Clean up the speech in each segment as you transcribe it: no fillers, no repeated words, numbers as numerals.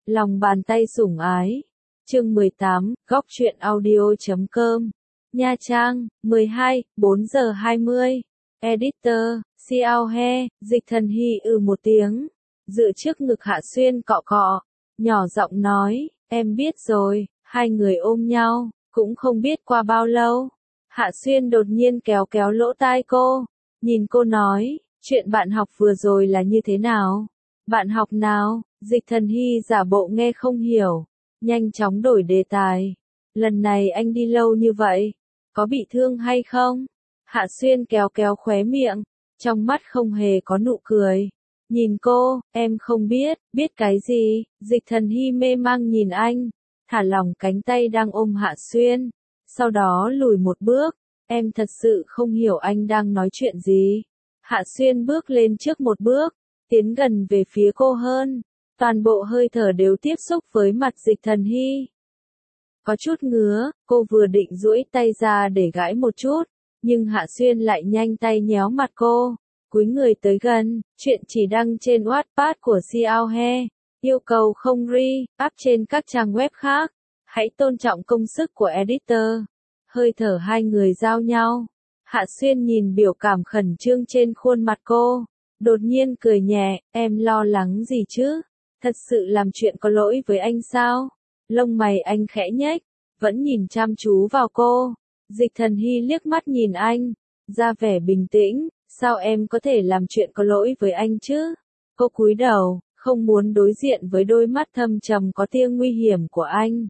Lòng bàn tay sủng ái. Chương 18, góc truyện audio.com. Nha Trang, 12, 4 giờ 20. Editor, Xiao He, Dịch Thần Hy một tiếng. Dựa trước ngực Hạ Xuyên cọ cọ. Nhỏ giọng nói, em biết rồi. Hai người ôm nhau, cũng không biết qua bao lâu. Hạ Xuyên đột nhiên kéo kéo lỗ tai cô. Nhìn cô nói, chuyện bạn học vừa rồi là như thế nào? Bạn học nào? Dịch Thần Hy giả bộ nghe không hiểu. Nhanh chóng đổi đề tài. Lần này anh đi lâu như vậy, có bị thương hay không? Hạ Xuyên kéo kéo khóe miệng, trong mắt không hề có nụ cười. Nhìn cô, em không biết, biết cái gì? Dịch Thần Hy mê mang nhìn anh, thả lỏng cánh tay đang ôm Hạ Xuyên, sau đó lùi một bước. Em thật sự không hiểu anh đang nói chuyện gì. Hạ Xuyên bước lên trước một bước, tiến gần về phía cô hơn. Toàn bộ hơi thở đều tiếp xúc với mặt Dịch Thần Hy. Có chút ngứa, cô vừa định duỗi tay ra để gãi một chút, nhưng Hạ Xuyên lại nhanh tay nhéo mặt cô, cúi người tới gần. Chuyện chỉ đăng trên Wattpad của Xiao He. Yêu cầu không re-up trên các trang web khác. Hãy tôn trọng công sức của editor. Hơi thở hai người giao nhau. Hạ Xuyên nhìn biểu cảm khẩn trương trên khuôn mặt cô, đột nhiên cười nhẹ, em lo lắng gì chứ? Thật sự làm chuyện có lỗi với anh sao? Lông mày anh khẽ nhếch, vẫn nhìn chăm chú vào cô. Dịch Thần Hy liếc mắt nhìn anh, ra vẻ bình tĩnh, sao em có thể làm chuyện có lỗi với anh chứ? Cô cúi đầu, không muốn đối diện với đôi mắt thâm trầm có tia nguy hiểm của anh.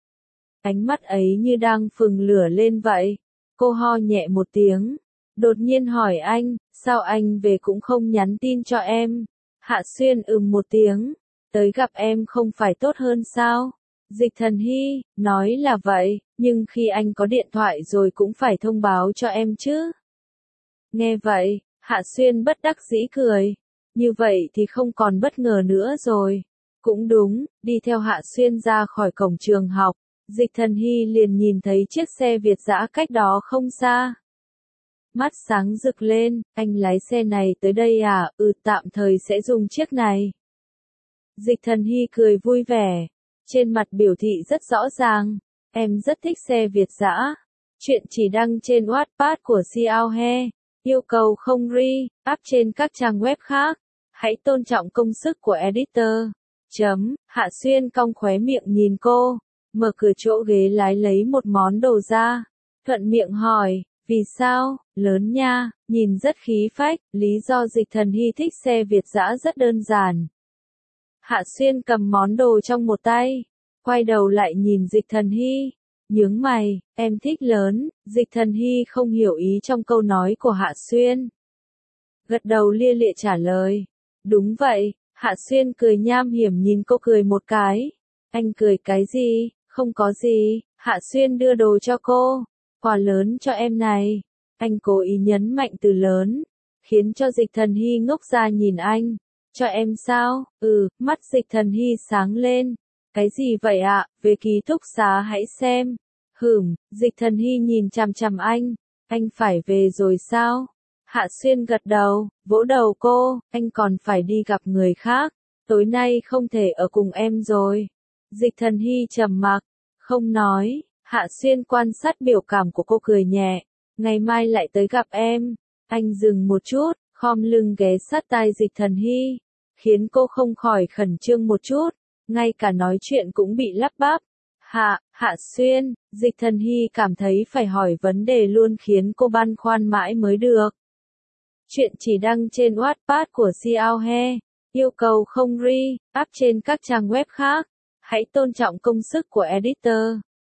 Ánh mắt ấy như đang phừng lửa lên vậy. Cô ho nhẹ một tiếng, đột nhiên hỏi anh, sao anh về cũng không nhắn tin cho em? Hạ Xuyên một tiếng, tới gặp em không phải tốt hơn sao? Dịch Thần Hy, nói là vậy, nhưng khi anh có điện thoại rồi cũng phải thông báo cho em chứ. Nghe vậy, Hạ Xuyên bất đắc dĩ cười, như vậy thì không còn bất ngờ nữa rồi. Cũng đúng, đi theo Hạ Xuyên ra khỏi cổng trường học, Dịch Thần Hy liền nhìn thấy chiếc xe Việt dã cách đó không xa. Mắt sáng rực lên, anh lái xe này tới đây à? Tạm thời sẽ dùng chiếc này. Dịch Thần Hy cười vui vẻ, trên mặt biểu thị rất rõ ràng, em rất thích xe Việt dã. Chuyện chỉ đăng trên Wattpad của Xiao He. Yêu cầu không re-up trên các trang web khác. Hãy tôn trọng công sức của editor. Hạ Xuyên cong khóe miệng nhìn cô, mở cửa chỗ ghế lái lấy một món đồ ra, thuận miệng hỏi, vì sao? Lớn nha, nhìn rất khí phách. Lý do Dịch Thần Hy thích xe Việt dã rất đơn giản. Hạ Xuyên cầm món đồ trong một tay, quay đầu lại nhìn Dịch Thần Hy, nhướng mày, em thích lớn. Dịch Thần Hy không hiểu ý trong câu nói của Hạ Xuyên, gật đầu lia lịa trả lời, đúng vậy. Hạ Xuyên cười nham hiểm nhìn cô cười một cái. Anh cười cái gì? Không có gì. Hạ Xuyên đưa đồ cho cô, quà lớn cho em này. Anh cố ý nhấn mạnh từ lớn, khiến cho Dịch Thần Hy ngốc ra nhìn anh. Cho em sao? Mắt Dịch Thần Hy sáng lên. Cái gì vậy ạ? Về ký túc xá hãy xem. Dịch Thần Hy nhìn chằm chằm anh phải về rồi sao? Hạ Xuyên gật đầu, vỗ đầu cô, anh còn phải đi gặp người khác, tối nay không thể ở cùng em rồi. Dịch Thần Hy trầm mặc, không nói. Hạ Xuyên quan sát biểu cảm của cô cười nhẹ, ngày mai lại tới gặp em. Anh dừng một chút, khom lưng ghé sát tai Dịch Thần Hy, khiến cô không khỏi khẩn trương một chút, ngay cả nói chuyện cũng bị lắp bắp. Hạ Xuyên, Dịch Thần Hy cảm thấy phải hỏi vấn đề luôn khiến cô băn khoăn mãi mới được. Chuyện chỉ đăng trên Wattpad của Xiao He. Yêu cầu không re-up trên các trang web khác. Hãy tôn trọng công sức của editor.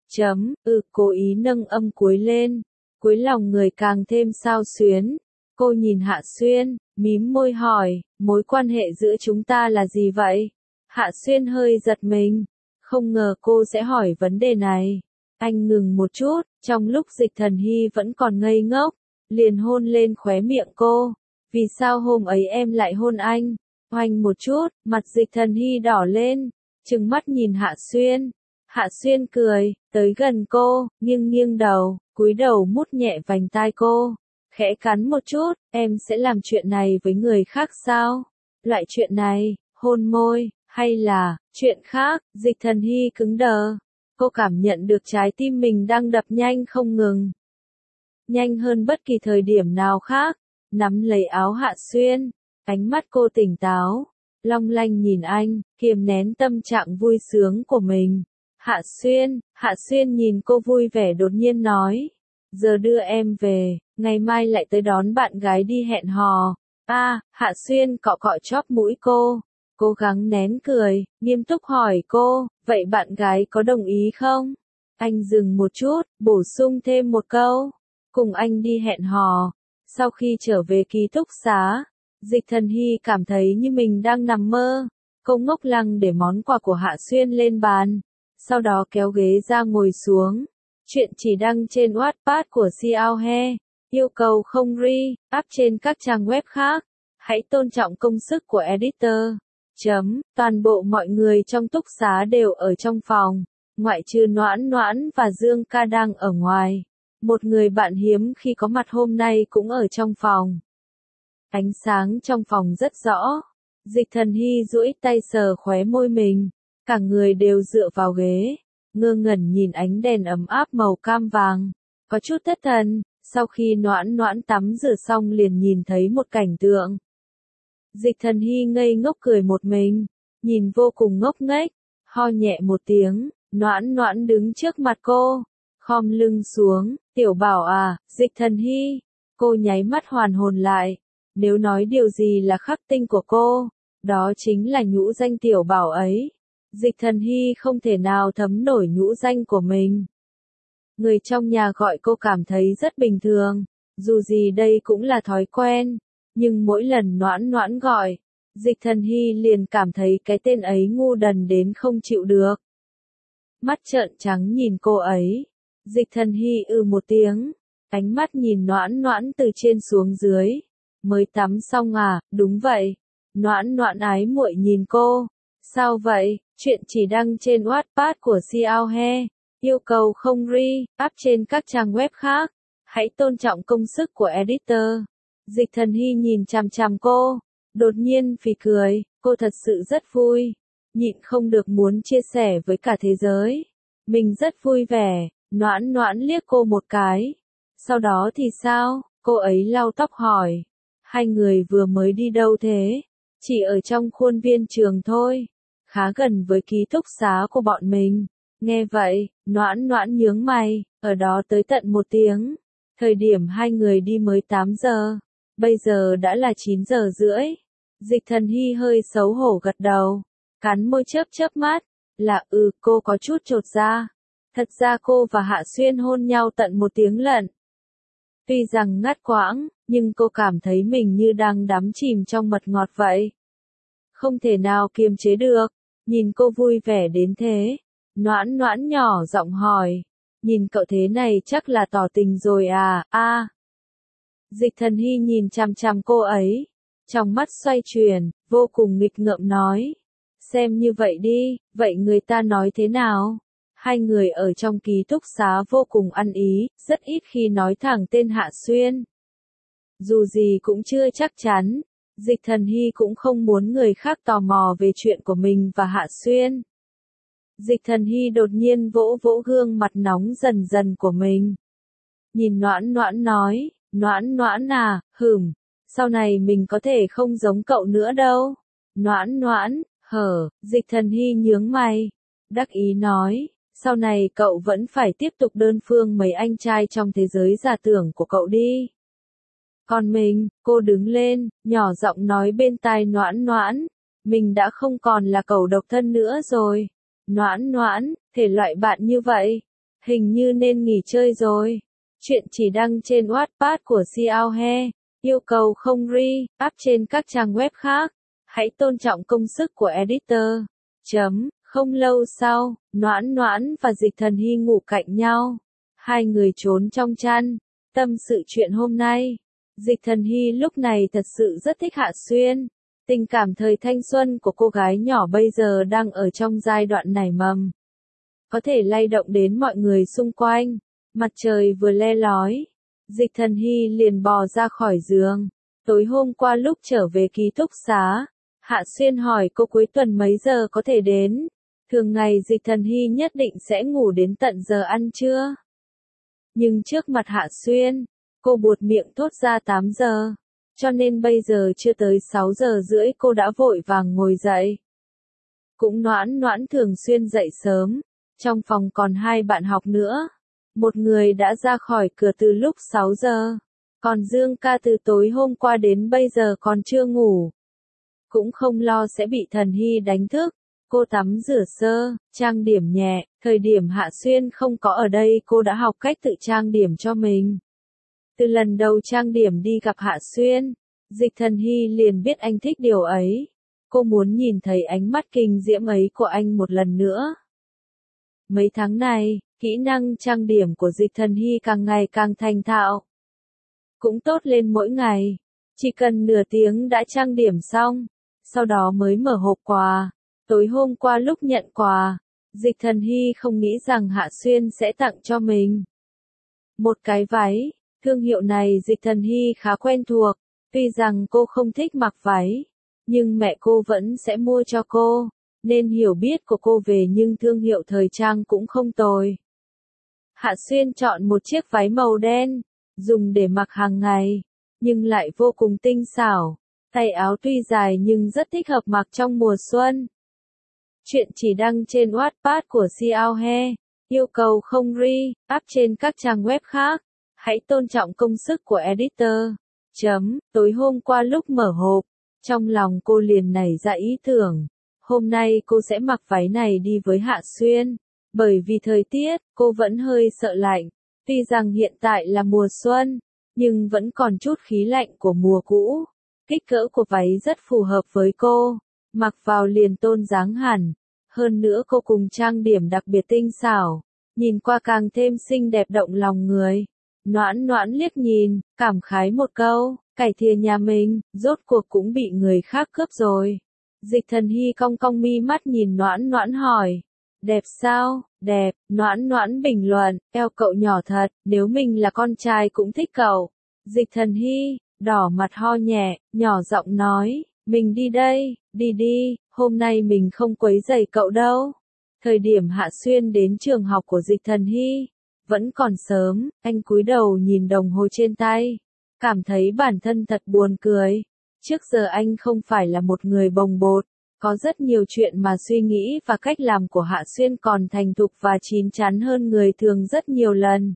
Cố ý nâng âm cuối lên, cuối lòng người càng thêm xao xuyến. Cô nhìn Hạ Xuyên, mím môi hỏi, mối quan hệ giữa chúng ta là gì vậy? Hạ Xuyên hơi giật mình, không ngờ cô sẽ hỏi vấn đề này. Anh ngừng một chút, trong lúc Dịch Thần Hy vẫn còn ngây ngốc, liền hôn lên khóe miệng cô. Vì sao hôm ấy em lại hôn anh? Oanh một chút, mặt Dịch Thần Hy đỏ lên, trừng mắt nhìn Hạ Xuyên. Hạ Xuyên cười, tới gần cô, nghiêng đầu, cúi đầu mút nhẹ vành tai cô, khẽ cắn một chút, em sẽ làm chuyện này với người khác sao? Loại chuyện này, hôn môi. Hay là, chuyện khác, Dịch Thần Hy cứng đờ. Cô cảm nhận được trái tim mình đang đập nhanh không ngừng. Nhanh hơn bất kỳ thời điểm nào khác. Nắm lấy áo Hạ Xuyên. Ánh mắt cô tỉnh táo. Long lanh nhìn anh, kiềm nén tâm trạng vui sướng của mình. Hạ Xuyên nhìn cô vui vẻ đột nhiên nói. Giờ đưa em về, ngày mai lại tới đón bạn gái đi hẹn hò. Hạ Xuyên cọ cọ chóp mũi cô. Cố gắng nén cười, nghiêm túc hỏi cô, vậy bạn gái có đồng ý không? Anh dừng một chút, bổ sung thêm một câu. Cùng anh đi hẹn hò. Sau khi trở về ký túc xá, Dịch Thần Hy cảm thấy như mình đang nằm mơ. Cô ngốc lăng để món quà của Hạ Xuyên lên bàn. Sau đó kéo ghế ra ngồi xuống. Chuyện chỉ đăng trên Wattpad của Xiao He. Yêu cầu không re-up trên các trang web khác. Hãy tôn trọng công sức của editor. Toàn bộ mọi người trong túc xá đều ở trong phòng. Ngoại trừ Noãn Noãn và Dương Ca đang ở ngoài. Một người bạn hiếm khi có mặt hôm nay cũng ở trong phòng. Ánh sáng trong phòng rất rõ. Dịch Thần Hy duỗi tay sờ khóe môi mình. Cả người đều dựa vào ghế. Ngơ ngẩn nhìn ánh đèn ấm áp màu cam vàng. Có chút thất thần. Sau khi Noãn Noãn tắm rửa xong liền nhìn thấy một cảnh tượng. Dịch Thần Hy ngây ngốc cười một mình. Nhìn vô cùng ngốc nghếch. Ho nhẹ một tiếng. Noãn Noãn đứng trước mặt cô. Khom lưng xuống. Tiểu Bảo à, Dịch Thần Hy. Cô nháy mắt hoàn hồn lại. Nếu nói điều gì là khắc tinh của cô, đó chính là nhũ danh Tiểu Bảo ấy. Dịch Thần Hy không thể nào thấm nổi nhũ danh của mình. Người trong nhà gọi cô cảm thấy rất bình thường. Dù gì đây cũng là thói quen. Nhưng mỗi lần Noãn Noãn gọi, Dịch Thần Hy liền cảm thấy cái tên ấy ngu đần đến không chịu được. Mắt trợn trắng nhìn cô ấy. Dịch Thần Hy một tiếng. Ánh mắt nhìn Noãn Noãn từ trên xuống dưới. Mới tắm xong à, đúng vậy. Noãn Noãn ái muội nhìn cô. Sao vậy, chuyện chỉ đăng trên Wattpad của Xiao He. Yêu cầu không re-up trên các trang web khác. Hãy tôn trọng công sức của editor. Dịch Thần Hy nhìn chằm chằm cô. Đột nhiên phì cười, cô thật sự rất vui. Nhịn không được muốn chia sẻ với cả thế giới. Mình rất vui vẻ. Noãn Noãn liếc cô một cái. Sau đó thì sao? Cô ấy lau tóc hỏi. Hai người vừa mới đi đâu thế? Chỉ ở trong khuôn viên trường thôi. Khá gần với ký túc xá của bọn mình. Nghe vậy, Noãn Noãn nhướng mày, ở đó tới tận 1 tiếng. Thời điểm hai người đi mới 8 giờ. Bây giờ đã là 9 giờ rưỡi. Dịch Thần Hy hơi xấu hổ gật đầu. Cắn môi chớp mắt. Là cô có chút chột dạ. Thật ra cô và Hạ Xuyên hôn nhau tận 1 tiếng lận. Tuy rằng ngắt quãng, nhưng cô cảm thấy mình như đang đắm chìm trong mật ngọt vậy. Không thể nào kiềm chế được. Nhìn cô vui vẻ đến thế. Noãn Noãn nhỏ giọng hỏi. Nhìn cậu thế này chắc là tỏ tình rồi à? Dịch Thần Hy nhìn chằm chằm cô ấy. Trong mắt xoay chuyển, vô cùng nghịch ngợm nói. Xem như vậy đi, vậy người ta nói thế nào? Hai người ở trong ký túc xá vô cùng ăn ý, rất ít khi nói thẳng tên Hạ Xuyên. Dù gì cũng chưa chắc chắn, Dịch Thần Hy cũng không muốn người khác tò mò về chuyện của mình và Hạ Xuyên. Dịch Thần Hy đột nhiên vỗ vỗ gương mặt nóng dần dần của mình. Nhìn Noãn Noãn nói, Noãn Noãn à, sau này mình có thể không giống cậu nữa đâu. Noãn Noãn, Dịch Thần Hy nhướng mày, đắc ý nói, sau này cậu vẫn phải tiếp tục đơn phương mấy anh trai trong thế giới giả tưởng của cậu đi. Còn mình, cô đứng lên, nhỏ giọng nói bên tai Noãn Noãn, mình đã không còn là cậu độc thân nữa rồi. Noãn Noãn, thể loại bạn như vậy, hình như nên nghỉ chơi rồi. Chuyện chỉ đăng trên Wattpad của Xiao He, yêu cầu không re-up trên các trang web khác. Hãy tôn trọng công sức của editor. Không lâu sau, Noãn Noãn và Dịch Thần Hy ngủ cạnh nhau. Hai người trốn trong chăn, tâm sự chuyện hôm nay. Dịch Thần Hy lúc này thật sự rất thích Hạ Xuyên. Tình cảm thời thanh xuân của cô gái nhỏ bây giờ đang ở trong giai đoạn nảy mầm. Có thể lay động đến mọi người xung quanh. Mặt trời vừa le lói. Dịch Thần Hy liền bò ra khỏi giường. Tối hôm qua lúc trở về ký túc xá, Hạ Xuyên hỏi cô cuối tuần mấy giờ có thể đến. Thường ngày Dịch Thần Hy nhất định sẽ ngủ đến tận giờ ăn trưa. Nhưng trước mặt Hạ Xuyên, cô buột miệng thốt ra 8 giờ. Cho nên bây giờ chưa tới 6 giờ rưỡi cô đã vội vàng ngồi dậy. Cũng Noãn Noãn thường xuyên dậy sớm. Trong phòng còn 2 bạn học nữa. Một người đã ra khỏi cửa từ lúc 6 giờ. Còn Dương ca từ tối hôm qua đến bây giờ còn chưa ngủ. Cũng không lo sẽ bị Thần Hy đánh thức. Cô tắm rửa sơ, trang điểm nhẹ, thời điểm Hạ Xuyên không có ở đây cô đã học cách tự trang điểm cho mình. Từ lần đầu trang điểm đi gặp Hạ Xuyên, Dịch Thần Hy liền biết anh thích điều ấy. Cô muốn nhìn thấy ánh mắt kinh diễm ấy của anh một lần nữa. Mấy tháng này, kỹ năng trang điểm của Dịch Thần Hy càng ngày càng thành thạo. Cũng tốt lên mỗi ngày. Chỉ cần nửa tiếng đã trang điểm xong, sau đó mới mở hộp quà. Tối hôm qua lúc nhận quà, Dịch Thần Hy không nghĩ rằng Hạ Xuyên sẽ tặng cho mình một cái váy. Thương hiệu này Dịch Thần Hy khá quen thuộc, tuy rằng cô không thích mặc váy, nhưng mẹ cô vẫn sẽ mua cho cô, nên hiểu biết của cô về những thương hiệu thời trang cũng không tồi. Hạ Xuyên chọn một chiếc váy màu đen, dùng để mặc hàng ngày, nhưng lại vô cùng tinh xảo. Tay áo tuy dài nhưng rất thích hợp mặc trong mùa xuân. Chuyện chỉ đăng trên Wattpad của Xiao He. Yêu cầu không re-up trên các trang web khác. Hãy tôn trọng công sức của editor. Tối hôm qua lúc mở hộp, trong lòng cô liền nảy ra ý tưởng. Hôm nay cô sẽ mặc váy này đi với Hạ Xuyên. Bởi vì thời tiết, cô vẫn hơi sợ lạnh. Tuy rằng hiện tại là mùa xuân, nhưng vẫn còn chút khí lạnh của mùa cũ. Kích cỡ của váy rất phù hợp với cô. Mặc vào liền tôn dáng hẳn. Hơn nữa cô cùng trang điểm đặc biệt tinh xảo. Nhìn qua càng thêm xinh đẹp động lòng người. Noãn Noãn liếc nhìn, cảm khái một câu, cải thìa nhà mình, rốt cuộc cũng bị người khác cướp rồi. Dịch Thần Hy cong cong mi mắt nhìn Noãn Noãn hỏi. Đẹp sao? Đẹp, Noãn Noãn bình luận, eo cậu nhỏ thật, nếu mình là con trai cũng thích cậu. Dịch Thần Hy, đỏ mặt ho nhẹ, nhỏ giọng nói, mình đi đây, đi đi, hôm nay mình không quấy rầy cậu đâu. Thời điểm Hạ Xuyên đến trường học của Dịch Thần Hy, vẫn còn sớm, anh cúi đầu nhìn đồng hồ trên tay, cảm thấy bản thân thật buồn cười. Trước giờ anh không phải là một người bồng bột, có rất nhiều chuyện mà suy nghĩ và cách làm của Hạ Xuyên còn thành thục và chín chắn hơn người thường rất nhiều lần.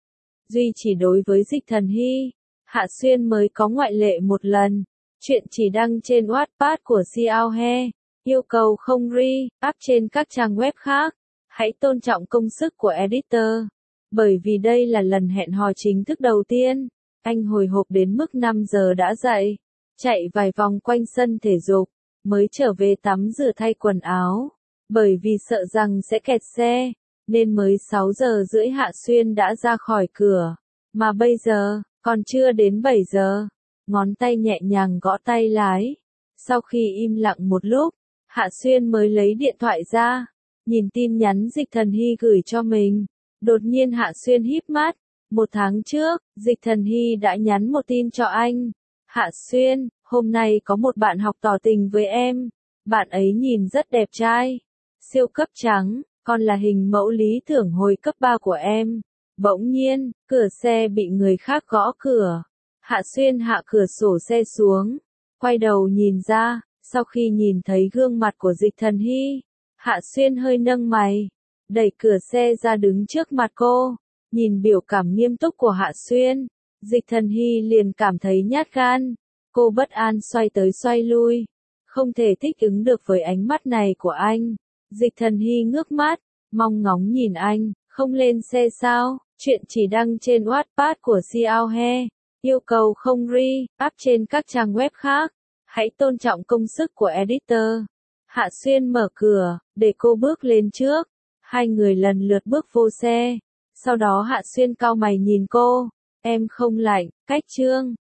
Duy chỉ đối với Dịch Thần Hy, Hạ Xuyên mới có ngoại lệ một lần. Chuyện chỉ đăng trên Wattpad của Xiao He. Yêu cầu không re-up trên các trang web khác. Hãy tôn trọng công sức của editor. Bởi vì đây là lần hẹn hò chính thức đầu tiên, anh hồi hộp đến mức 5 giờ đã dậy, chạy vài vòng quanh sân thể dục, mới trở về tắm rửa thay quần áo. Bởi vì sợ rằng sẽ kẹt xe, nên mới 6 giờ rưỡi Hạ Xuyên đã ra khỏi cửa. Mà bây giờ, còn chưa đến 7 giờ. Ngón tay nhẹ nhàng gõ tay lái. Sau khi im lặng một lúc, Hạ Xuyên mới lấy điện thoại ra, nhìn tin nhắn Dịch Thần Hy gửi cho mình. Đột nhiên Hạ Xuyên híp mắt. 1 tháng trước, Dịch Thần Hy đã nhắn một tin cho anh. Hạ Xuyên, hôm nay có một bạn học tỏ tình với em. Bạn ấy nhìn rất đẹp trai. Siêu cấp trắng, còn là hình mẫu lý tưởng hồi cấp 3 của em. Bỗng nhiên, cửa xe bị người khác gõ cửa. Hạ Xuyên hạ cửa sổ xe xuống, quay đầu nhìn ra, sau khi nhìn thấy gương mặt của Dịch Thần Hy, Hạ Xuyên hơi nâng mày, đẩy cửa xe ra đứng trước mặt cô, nhìn biểu cảm nghiêm túc của Hạ Xuyên, Dịch Thần Hy liền cảm thấy nhát gan, cô bất an xoay tới xoay lui, không thể thích ứng được với ánh mắt này của anh. Dịch Thần Hy ngước mắt, mong ngóng nhìn anh, không lên xe sao? Chuyện chỉ đăng trên Wattpad của Xiao He. Yêu cầu không re-up trên các trang web khác. Hãy tôn trọng công sức của editor. Hạ Xuyên mở cửa, để cô bước lên trước. Hai người lần lượt bước vô xe. Sau đó Hạ Xuyên cau mày nhìn cô. Em không lạnh, cách chương.